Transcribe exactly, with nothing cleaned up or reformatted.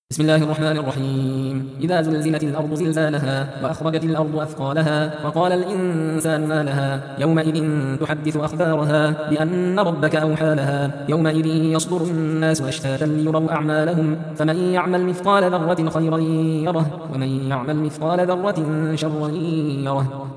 بسم الله الرحمن الرحيم إذا زلزلت الأرض زلزالها وأخرجت الأرض أثقالها وقال الإنسان ما لها يومئذ تحدث أخبارها بأن ربك أوحى لها يومئذ يصدر الناس أشتاتا ليروا أعمالهم فمن يعمل مثقال ذرة خيرا يره ومن يعمل مثقال ذرة شرا يره.